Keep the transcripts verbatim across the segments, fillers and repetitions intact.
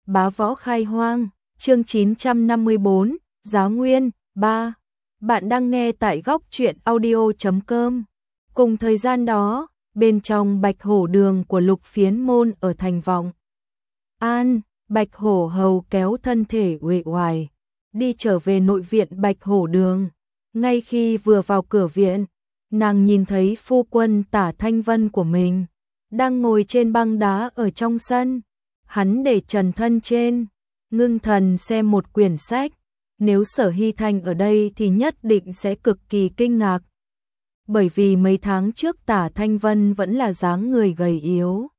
Bá Võ Khai Hoang, chương chín trăm năm mươi bốn, Giá Nguyên, ba. Bạn đang nghe tại góc truyện audio chấm com. Cùng thời gian đó, bên trong Bạch Hổ Đường của Lục Phiến Môn ở thành Vọng An, Bạch Hổ Hầu kéo thân thể uể oải, đi trở về nội viện Bạch Hổ Đường. Ngay khi vừa vào cửa viện, nàng nhìn thấy phu quân Tả Thanh Vân của mình đang ngồi trên băng đá ở trong sân. Hắn để trần thân trên, ngưng thần xem một quyển sách. Nếu Sở Hy Thanh ở đây thì nhất định sẽ cực kỳ kinh ngạc. Bởi vì mấy tháng trước Tả Thanh Vân vẫn là dáng người gầy yếu,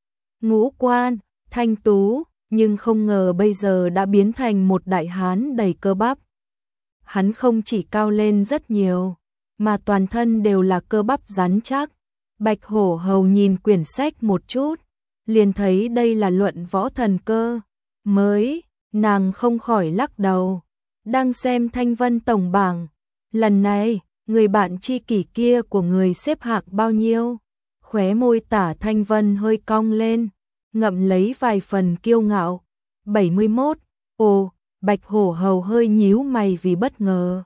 ngũ quan, thanh tú, nhưng không ngờ bây giờ đã biến thành một đại hán đầy cơ bắp. Hắn không chỉ cao lên rất nhiều, mà toàn thân đều là cơ bắp rắn chắc. Bạch Hổ Hầu nhìn quyển sách một chút, liền thấy đây là luận võ thần cơ mới, nàng không khỏi lắc đầu. Đang xem Thanh Vân tổng bảng, lần này, người bạn tri kỷ kia của người xếp hạng bao nhiêu? Khóe môi Tả Thanh Vân hơi cong lên, ngậm lấy vài phần kiêu ngạo. bảy mươi mốt, ồ, Bạch Hổ Hầu hơi nhíu mày vì bất ngờ.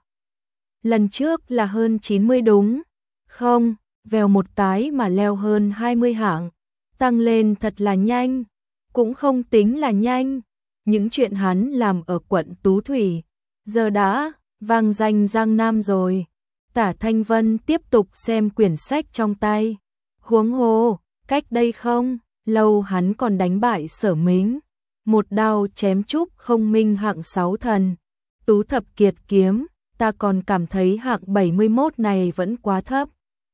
Lần trước là hơn chín mươi đúng, không, vèo một cái mà leo hơn hai mươi hạng, tăng lên thật là nhanh, cũng không tính là nhanh. Những chuyện hắn làm ở quận Tú Thủy, giờ đã vang danh Giang Nam rồi. Tả Thanh Vân tiếp tục xem quyển sách trong tay. Huống hồ, cách đây không lâu hắn còn đánh bại Sở Mính, một đao chém trúc không minh hạng sáu thần. Tú thập kiệt kiếm, ta còn cảm thấy hạng bảy mươi mốt này vẫn quá thấp.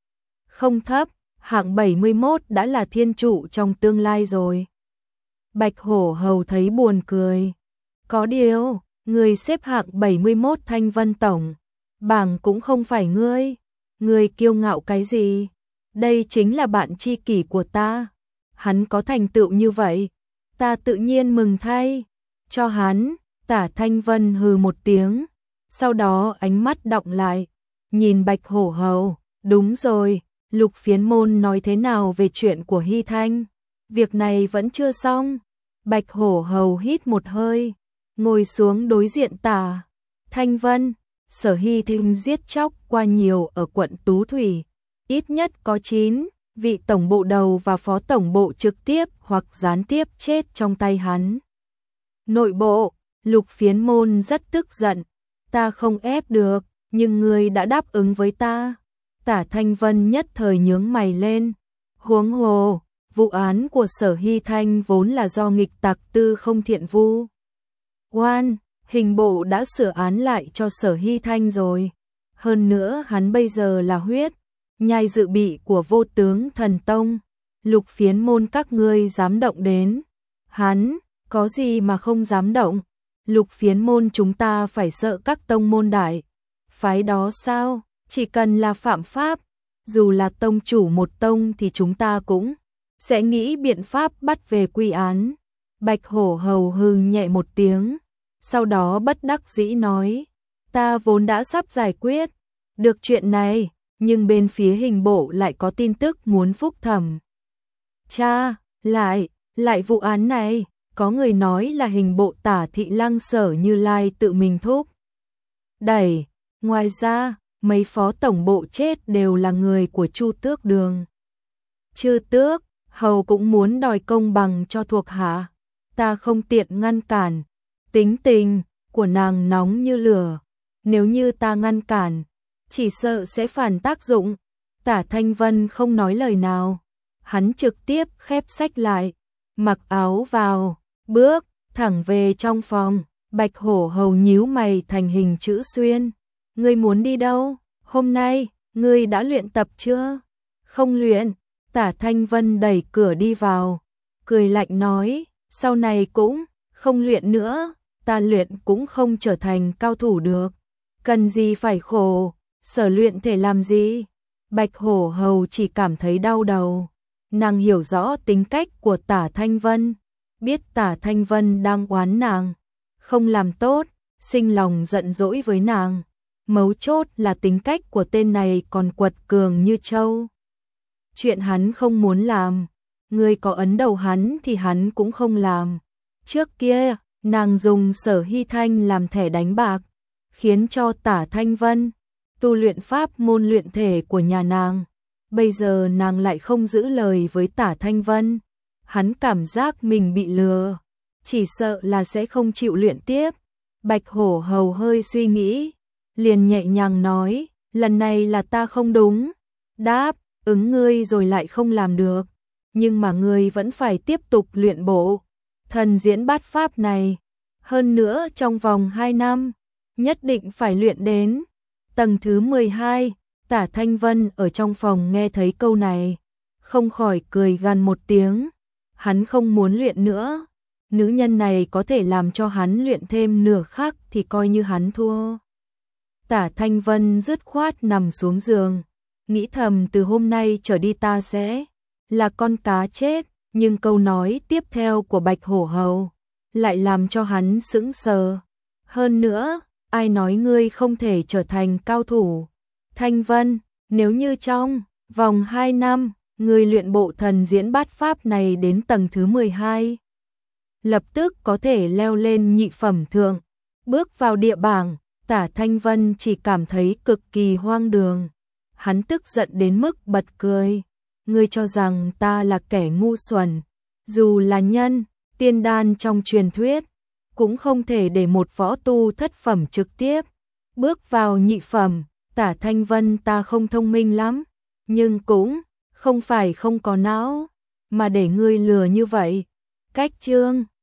Không thấp, hạng bảy mươi mốt đã là thiên trụ trong tương lai rồi. Bạch Hổ Hầu thấy buồn cười. Có điều, người xếp hạng bảy mươi mốt Thanh Vân tổng bảng cũng không phải ngươi. Ngươi kiêu ngạo cái gì? Đây chính là bạn tri kỷ của ta. Hắn có thành tựu như vậy, ta tự nhiên mừng thay cho hắn. Tả Thanh Vân hừ một tiếng, sau đó ánh mắt đọng lại, nhìn Bạch Hổ Hầu. Đúng rồi, Lục Phiến Môn nói thế nào về chuyện của Hy Thanh? Việc này vẫn chưa xong. Bạch Hổ Hầu hít một hơi, ngồi xuống đối diện Tả Thanh Vân. Sở Hy Thanh giết chóc qua nhiều ở quận Tú Thủy, ít nhất có chín vị tổng bộ đầu và phó tổng bộ trực tiếp hoặc gián tiếp chết trong tay hắn. Nội bộ, Lục Phiến Môn rất tức giận. Ta không ép được, nhưng ngươi đã đáp ứng với ta. Tả Thanh Vân nhất thời nhướng mày lên. Huống hồ, vụ án của Sở Hy Thanh vốn là do nghịch tặc Tư Không Thiện vu oan, hình bộ đã sửa án lại cho Sở Hy Thanh rồi. Hơn nữa hắn bây giờ là huyết nhai dự bị của Vô Tướng Thần Tông. Lục Phiến Môn các ngươi dám động đến hắn, có gì mà không dám động? Lục Phiến Môn chúng ta phải sợ các tông môn đại phái đó sao? Chỉ cần là phạm pháp, dù là tông chủ một tông thì chúng ta cũng sẽ nghĩ biện pháp bắt về quy án. Bạch Hổ Hầu hừ nhẹ một tiếng, sau đó bất đắc dĩ nói, ta vốn đã sắp giải quyết được chuyện này, nhưng bên phía hình bộ lại có tin tức muốn phúc thẩm. Cha, lại, lại vụ án này, có người nói là hình bộ Tả Thị Lăng Sở Như Lai tự mình thúc đẩy. Ngoài ra, mấy phó tổng bộ chết đều là người của Chu Tước Đường. Chư Tước, Hầu cũng muốn đòi công bằng cho thuộc hạ. Ta không tiện ngăn cản. Tính tình của nàng nóng như lửa. Nếu như ta ngăn cản, chỉ sợ sẽ phản tác dụng. Tả Thanh Vân không nói lời nào. Hắn trực tiếp khép sách lại, mặc áo vào, bước thẳng về trong phòng. Bạch Hổ Hầu nhíu mày thành hình chữ xuyên. Ngươi muốn đi đâu? Hôm nay, ngươi đã luyện tập chưa? Không luyện. Tả Thanh Vân đẩy cửa đi vào, cười lạnh nói, sau này cũng không luyện nữa, ta luyện cũng không trở thành cao thủ được. Cần gì phải khổ, sở luyện thể làm gì? Bạch Hổ Hầu chỉ cảm thấy đau đầu. Nàng hiểu rõ tính cách của Tả Thanh Vân, biết Tả Thanh Vân đang oán nàng không làm tốt, sinh lòng giận dỗi với nàng. Mấu chốt là tính cách của tên này còn quật cường như trâu. Chuyện hắn không muốn làm, người có ấn đầu hắn thì hắn cũng không làm. Trước kia, nàng dùng Sở Hy Thanh làm thẻ đánh bạc, khiến cho Tả Thanh Vân tu luyện pháp môn luyện thể của nhà nàng. Bây giờ nàng lại không giữ lời với Tả Thanh Vân. Hắn cảm giác mình bị lừa, chỉ sợ là sẽ không chịu luyện tiếp. Bạch Hổ Hầu hơi suy nghĩ, liền nhẹ nhàng nói, lần này là ta không đúng. Đáp ứng ngươi rồi lại không làm được, nhưng mà ngươi vẫn phải tiếp tục luyện bộ thần diễn bát pháp này. Hơn nữa trong vòng hai năm, nhất định phải luyện đến tầng thứ mười hai. Tả Thanh Vân ở trong phòng nghe thấy câu này, không khỏi cười gằn một tiếng. Hắn không muốn luyện nữa. Nữ nhân này có thể làm cho hắn luyện thêm nửa khắc thì coi như hắn thua. Tả Thanh Vân dứt khoát nằm xuống giường, nghĩ thầm từ hôm nay trở đi ta sẽ là con cá chết. Nhưng câu nói tiếp theo của Bạch Hổ Hầu lại làm cho hắn sững sờ. Hơn nữa, ai nói ngươi không thể trở thành cao thủ? Thanh Vân, nếu như trong vòng hai năm, ngươi luyện bộ thần diễn bát pháp này đến tầng thứ mười hai, lập tức có thể leo lên nhị phẩm thượng, bước vào địa bảng. Tả Thanh Vân chỉ cảm thấy cực kỳ hoang đường. Hắn tức giận đến mức bật cười. Ngươi cho rằng ta là kẻ ngu xuẩn? Dù là nhân, tiên đan trong truyền thuyết, cũng không thể để một võ tu thất phẩm trực tiếp bước vào nhị phẩm. Tả Thanh Vân, ta không thông minh lắm, nhưng cũng không phải không có não, mà để ngươi lừa như vậy. Cách chương